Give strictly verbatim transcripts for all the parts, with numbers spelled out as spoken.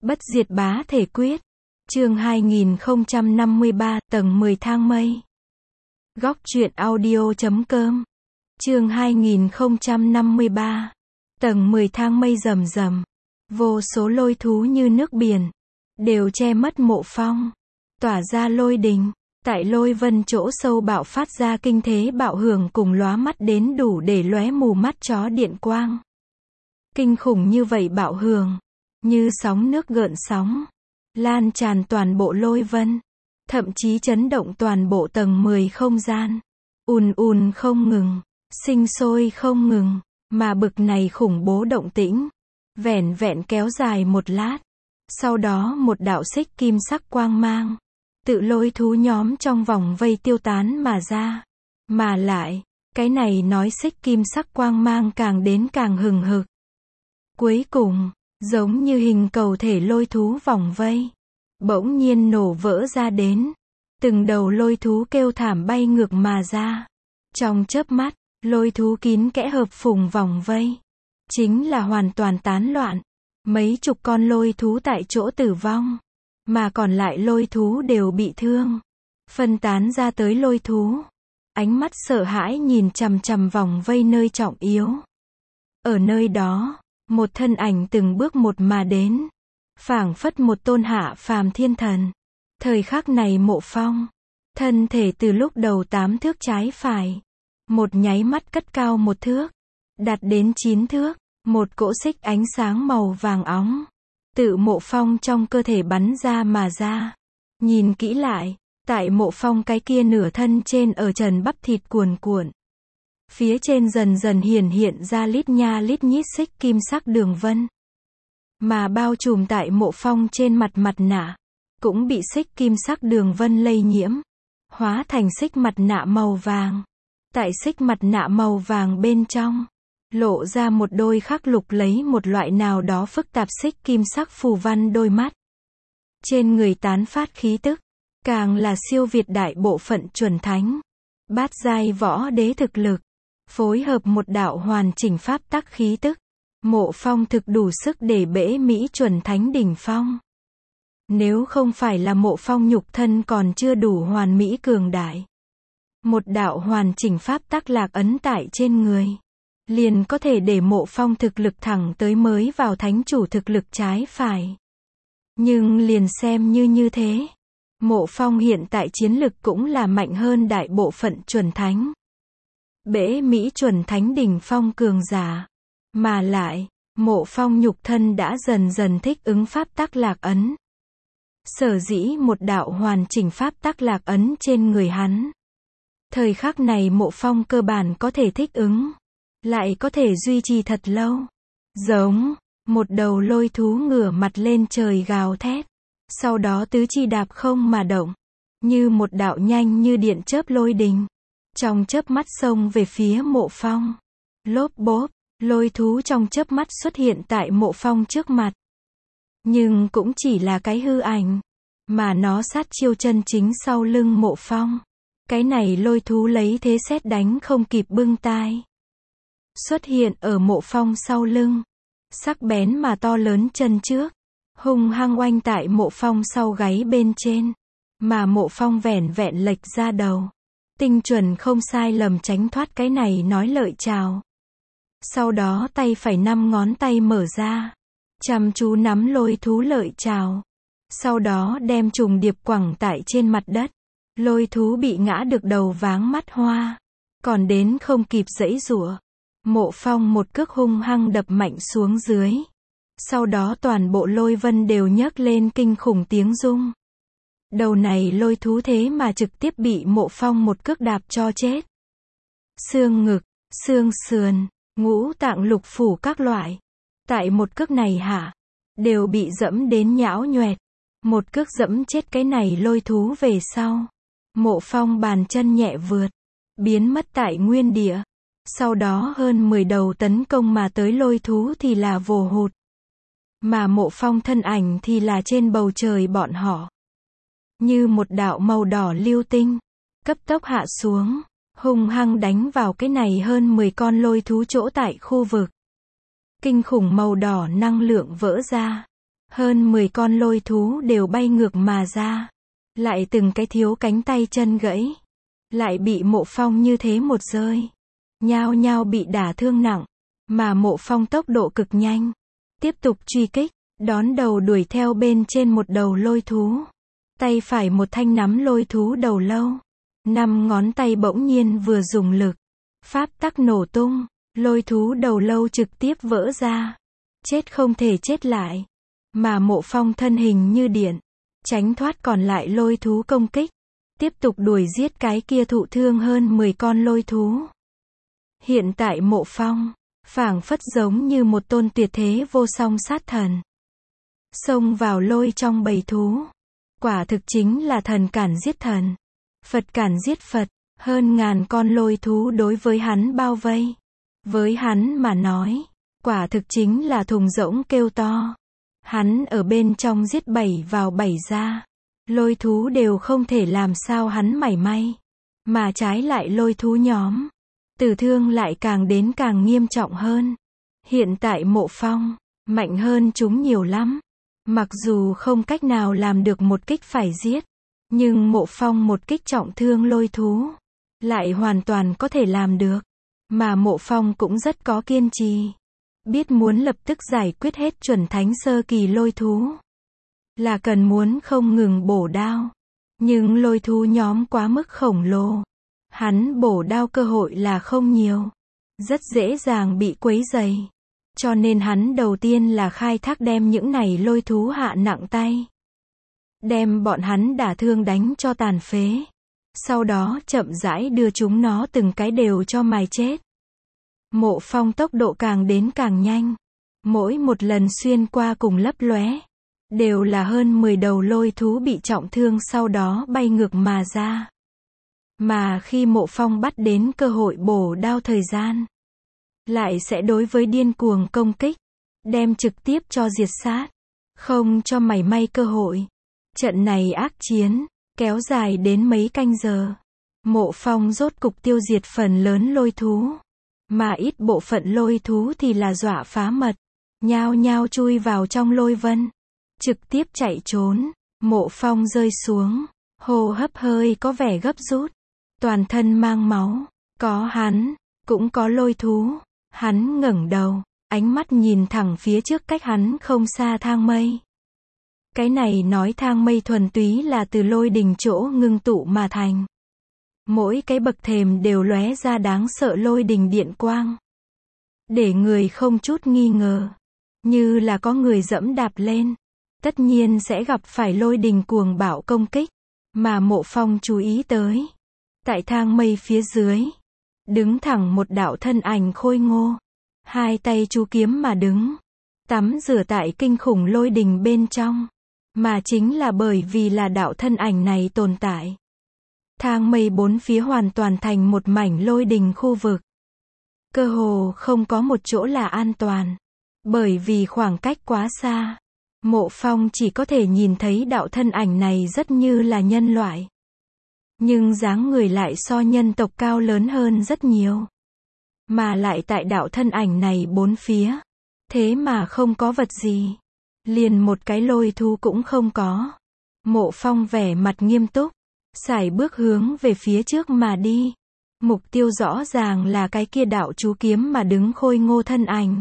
Bất diệt bá thể quyết. Chương hai nghìn không trăm năm mươi ba, tầng mười thang mây. Góc truyện audio chấm com. Chương hai nghìn không trăm năm mươi ba. Tầng mười thang mây rầm rầm. Vô số lôi thú như nước biển, đều che mất Mộ Phong, tỏa ra lôi đình. Tại lôi vân chỗ sâu bạo phát ra kinh thế bạo hưởng cùng lóa mắt đến đủ để lóe mù mắt chó điện quang. Kinh khủng như vậy bạo hưởng, như sóng nước gợn sóng, lan tràn toàn bộ lôi vân, thậm chí chấn động toàn bộ tầng mười không gian. Ùn ùn không ngừng, sinh sôi không ngừng, mà bực này khủng bố động tĩnh, vẻn vẹn kéo dài một lát. Sau đó một đạo xích kim sắc quang mang, tự lôi thú nhóm trong vòng vây tiêu tán mà ra. Mà lại, cái này nói xích kim sắc quang mang càng đến càng hừng hực. Cuối cùng, giống như hình cầu thể lôi thú vòng vây, bỗng nhiên nổ vỡ ra đến. Từng đầu lôi thú kêu thảm bay ngược mà ra. Trong chớp mắt, lôi thú kín kẽ hợp phùng vòng vây, chính là hoàn toàn tán loạn. Mấy chục con lôi thú tại chỗ tử vong, mà còn lại lôi thú đều bị thương, phân tán ra tới lôi thú, ánh mắt sợ hãi nhìn chằm chằm vòng vây nơi trọng yếu. Ở nơi đó, một thân ảnh từng bước một mà đến, phảng phất một tôn hạ phàm thiên thần. Thời khắc này Mộ Phong, thân thể từ lúc đầu tám thước trái phải, một nháy mắt cất cao một thước, đạt đến chín thước. Một cỗ xích ánh sáng màu vàng óng, tự Mộ Phong trong cơ thể bắn ra mà ra. Nhìn kỹ lại, tại Mộ Phong cái kia nửa thân trên ở trần bắp thịt cuồn cuộn, phía trên dần dần hiển hiện ra lít nha lít nhít xích kim sắc đường vân. Mà bao trùm tại Mộ Phong trên mặt mặt nạ, cũng bị xích kim sắc đường vân lây nhiễm, hóa thành xích mặt nạ màu vàng. Tại xích mặt nạ màu vàng bên trong, lộ ra một đôi khắc lục lấy một loại nào đó phức tạp xích kim sắc phù văn đôi mắt. Trên người tán phát khí tức, càng là siêu việt đại bộ phận chuẩn thánh, bát giai võ đế thực lực, phối hợp một đạo hoàn chỉnh pháp tắc khí tức. Mộ Phong thực đủ sức để bẽ mỹ chuẩn thánh đỉnh phong. Nếu không phải là Mộ Phong nhục thân còn chưa đủ hoàn mỹ cường đại, một đạo hoàn chỉnh pháp tắc lạc ấn tại trên người, liền có thể để Mộ Phong thực lực thẳng tới mới vào thánh chủ thực lực trái phải. Nhưng liền xem như như thế, Mộ Phong hiện tại chiến lực cũng là mạnh hơn đại bộ phận chuẩn thánh, bẽ mỹ chuẩn thánh đỉnh phong cường giả. Mà lại, Mộ Phong nhục thân đã dần dần thích ứng pháp tắc lạc ấn. Sở dĩ một đạo hoàn chỉnh pháp tắc lạc ấn trên người hắn, thời khắc này Mộ Phong cơ bản có thể thích ứng, lại có thể duy trì thật lâu. Giống, một đầu lôi thú ngửa mặt lên trời gào thét, sau đó tứ chi đạp không mà động, như một đạo nhanh như điện chớp lôi đình, trong chớp mắt xông về phía Mộ Phong. Lốp bốp, lôi thú trong chớp mắt xuất hiện tại Mộ Phong trước mặt. Nhưng cũng chỉ là cái hư ảnh, mà nó sát chiêu chân chính sau lưng Mộ Phong. Cái này lôi thú lấy thế sét đánh không kịp bưng tai, xuất hiện ở Mộ Phong sau lưng, sắc bén mà to lớn chân trước, hung hăng oanh tại Mộ Phong sau gáy bên trên, mà Mộ Phong vẻn vẹn lệch ra đầu, tinh chuẩn không sai lầm tránh thoát cái này nói lợi chào. Sau đó tay phải năm ngón tay mở ra, chăm chú nắm lôi thú lợi chào, sau đó đem trùng điệp quẳng tại trên mặt đất. Lôi thú bị ngã được đầu váng mắt hoa, còn đến không kịp giãy giụa. Mộ Phong một cước hung hăng đập mạnh xuống dưới. Sau đó toàn bộ lôi vân đều nhấc lên kinh khủng tiếng rung. Đầu này lôi thú thế mà trực tiếp bị Mộ Phong một cước đạp cho chết. Xương ngực, xương sườn, ngũ tạng lục phủ các loại, tại một cước này hạ, đều bị dẫm đến nhão nhoẹt. Một cước dẫm chết cái này lôi thú về sau, Mộ Phong bàn chân nhẹ vượt, biến mất tại nguyên địa. Sau đó hơn mười đầu tấn công mà tới lôi thú thì là vồ hụt, mà Mộ Phong thân ảnh thì là trên bầu trời bọn họ, như một đạo màu đỏ lưu tinh, cấp tốc hạ xuống, hung hăng đánh vào cái này hơn mười con lôi thú chỗ tại khu vực. Kinh khủng màu đỏ năng lượng vỡ ra, Hơn mười con lôi thú đều bay ngược mà ra. Lại từng cái thiếu cánh tay chân gãy. Lại bị Mộ Phong như thế một rơi. Nhao nhao bị đả thương nặng. Mà Mộ Phong tốc độ cực nhanh. Tiếp tục truy kích. Đón đầu đuổi theo bên trên một đầu lôi thú. Tay phải một thanh nắm lôi thú đầu lâu. Năm ngón tay bỗng nhiên vừa dùng lực. Pháp tắc nổ tung. Lôi thú đầu lâu trực tiếp vỡ ra. Chết không thể chết lại. Mà Mộ Phong thân hình như điện. Tránh thoát còn lại lôi thú công kích. Tiếp tục đuổi giết cái kia thụ thương hơn mười con lôi thú. Hiện tại Mộ Phong, phảng phất giống như một tôn tuyệt thế vô song sát thần. Xông vào lôi trong bầy thú. Quả thực chính là thần cản giết thần. Phật cản giết Phật. Hơn ngàn con lôi thú đối với hắn bao vây. Với hắn mà nói, quả thực chính là thùng rỗng kêu to. Hắn ở bên trong giết bảy vào bảy ra. Lôi thú đều không thể làm sao hắn mảy may. Mà trái lại lôi thú nhóm. Tử thương lại càng đến càng nghiêm trọng hơn. Hiện tại Mộ Phong, mạnh hơn chúng nhiều lắm. Mặc dù không cách nào làm được một kích phải giết. Nhưng Mộ Phong một kích trọng thương lôi thú. Lại hoàn toàn có thể làm được. Mà Mộ Phong cũng rất có kiên trì. Biết muốn lập tức giải quyết hết chuẩn thánh sơ kỳ lôi thú. Là cần muốn không ngừng bổ đao. Nhưng lôi thú nhóm quá mức khổng lồ. Hắn bổ đao cơ hội là không nhiều. Rất dễ dàng bị quấy dày. Cho nên hắn đầu tiên là khai thác đem những này lôi thú hạ nặng tay. Đem bọn hắn đả thương đánh cho tàn phế. Sau đó chậm rãi đưa chúng nó từng cái đều cho mài chết. Mộ Phong tốc độ càng đến càng nhanh. Mỗi một lần xuyên qua cùng lấp lóe. Đều là hơn mười đầu lôi thú bị trọng thương sau đó bay ngược mà ra. Mà khi Mộ Phong bắt đến cơ hội bổ đao thời gian. Lại sẽ đối với điên cuồng công kích. Đem trực tiếp cho diệt sát. Không cho mảy may cơ hội. Trận này ác chiến. Kéo dài đến mấy canh giờ. Mộ Phong rốt cục tiêu diệt phần lớn lôi thú. Mà ít bộ phận lôi thú thì là dọa phá mật. Nhao nhao chui vào trong lôi vân. Trực tiếp chạy trốn. Mộ Phong rơi xuống. Hô hấp hơi có vẻ gấp rút. Toàn thân mang máu. Có hắn. Cũng có lôi thú. Hắn ngẩng đầu. Ánh mắt nhìn thẳng phía trước cách hắn không xa thang mây. Cái này nói thang mây thuần túy là từ lôi đình chỗ ngưng tụ mà thành. Mỗi cái bậc thềm đều lóe ra đáng sợ lôi đình điện quang. Để người không chút nghi ngờ. Như là có người dẫm đạp lên. Tất nhiên sẽ gặp phải lôi đình cuồng bạo công kích. Mà Mộ Phong chú ý tới. Tại thang mây phía dưới. Đứng thẳng một đạo thân ảnh khôi ngô. Hai tay chú kiếm mà đứng. Tắm rửa tại kinh khủng lôi đình bên trong. Mà chính là bởi vì là đạo thân ảnh này tồn tại. Thang mây bốn phía hoàn toàn thành một mảnh lôi đình khu vực. Cơ hồ không có một chỗ là an toàn. Bởi vì khoảng cách quá xa. Mộ Phong chỉ có thể nhìn thấy đạo thân ảnh này rất như là nhân loại. Nhưng dáng người lại so nhân tộc cao lớn hơn rất nhiều. Mà lại tại đạo thân ảnh này bốn phía. Thế mà không có vật gì. Liền một cái lôi thú cũng không có. Mộ Phong vẻ mặt nghiêm túc. Sải bước hướng về phía trước mà đi. Mục tiêu rõ ràng là cái kia đạo chú kiếm mà đứng khôi ngô thân ảnh.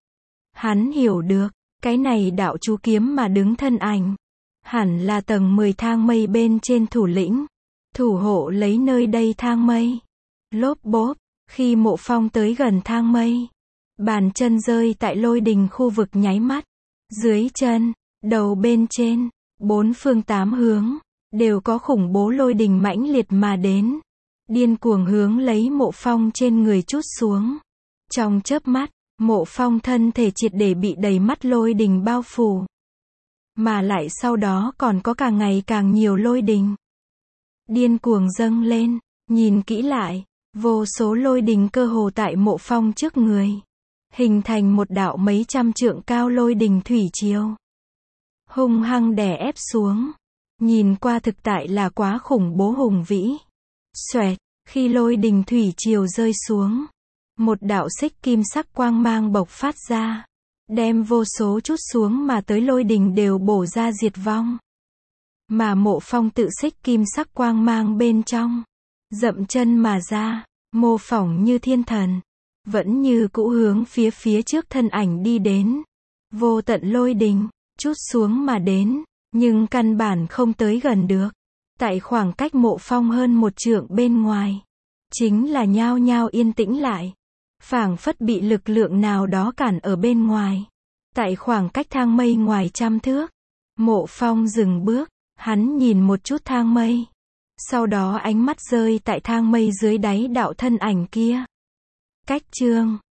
Hắn hiểu được. Cái này đạo chú kiếm mà đứng thân ảnh. Hẳn là tầng mười thang mây bên trên thủ lĩnh. Thủ hộ lấy nơi đây thang mây. Lốp bốp. Khi Mộ Phong tới gần thang mây. Bàn chân rơi tại lôi đình khu vực nháy mắt. Dưới chân, đầu bên trên, bốn phương tám hướng, đều có khủng bố lôi đình mãnh liệt mà đến. Điên cuồng hướng lấy Mộ Phong trên người trút xuống. Trong chớp mắt, Mộ Phong thân thể triệt để bị đầy mắt lôi đình bao phủ. Mà lại sau đó còn có càng ngày càng nhiều lôi đình. Điên cuồng dâng lên, nhìn kỹ lại, vô số lôi đình cơ hồ tại Mộ Phong trước người. Hình thành một đạo mấy trăm trượng cao lôi đình thủy triều. Hung hăng đè ép xuống. Nhìn qua thực tại là quá khủng bố hùng vĩ. Xoẹt, khi lôi đình thủy triều rơi xuống. Một đạo xích kim sắc quang mang bộc phát ra. đem vô số chút xuống mà tới lôi đình đều bổ ra diệt vong. Mà Mộ Phong tự xích kim sắc quang mang bên trong, dậm chân mà ra, mô phỏng như thiên thần, vẫn như cũ hướng phía phía trước thân ảnh đi đến. Vô tận lôi đình, chút xuống mà đến, nhưng căn bản không tới gần được. Tại khoảng cách Mộ Phong hơn một trượng bên ngoài, chính là nhao nhao yên tĩnh lại, phảng phất bị lực lượng nào đó cản ở bên ngoài. Tại khoảng cách thang mây ngoài trăm thước, Mộ Phong dừng bước, hắn nhìn một chút thang mây. Sau đó ánh mắt rơi tại thang mây dưới đáy đạo thân ảnh kia. Cách chương